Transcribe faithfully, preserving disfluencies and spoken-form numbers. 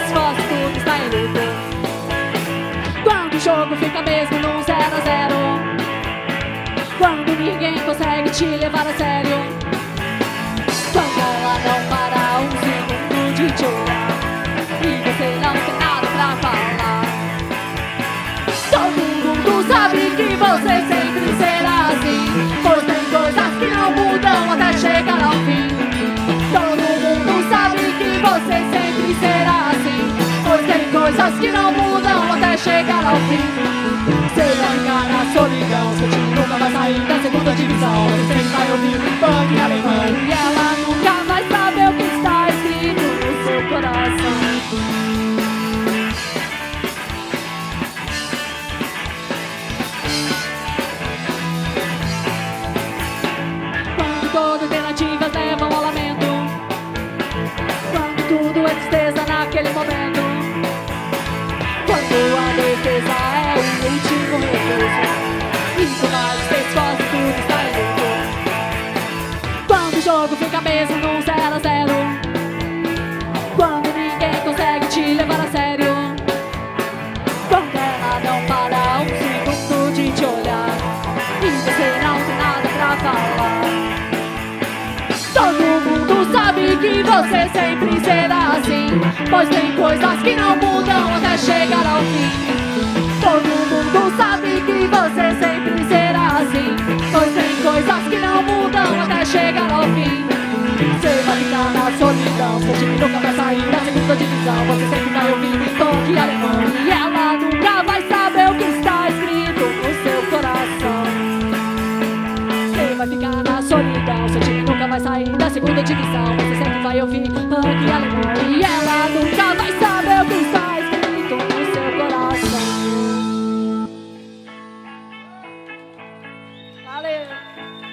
esforços, tudo está em luto. Quando o jogo fica mesmo num zero a zero, quando ninguém consegue te levar a sério, quando ela não para um segundo de te olhar e você não tem nada pra falar. Todo mundo sabe que você sempre será assim, pois tem coisas que não mudam até chegar ao fim. Todo mundo sabe que você sempre será assim, pois tem coisas que não mudam até chegar ao fim. Você vai ficar na solidão, seu time nunca vai sair da segunda divisão. Você sempre vai ouvir punk alemão e ela nunca vai saber o que está escrito no seu coração. Quando todas as alternativas levam ao lamento, quando tudo é tristeza naquele momento, quando a defesa é o último recurso e por mais que esforce tudo está em luto. Quando o jogo fica mesmo num zero a zero, quando ninguém consegue te levar a sério, quando ela não para um segundo de te olhar e você não tem nada pra falar. Todo mundo sabe que você sempre será assim, pois tem coisas que não mudam até chegar ao fim. Todo mundo sabe que você sempre será assim, pois tem coisas que não mudam até chegar ao fim. Você vai ficar na solidão, seu time nunca vai sair da segunda divisão. Você sempre vai ouvir funk alemão e ela nunca vai saber o que está escrito no seu coração. Você vai ficar na solidão, seu time nunca vai sair da segunda divisão. Você sempre vai ouvir punk alemão e ela nunca vai saber o que está escrito no seu coração. Valeu!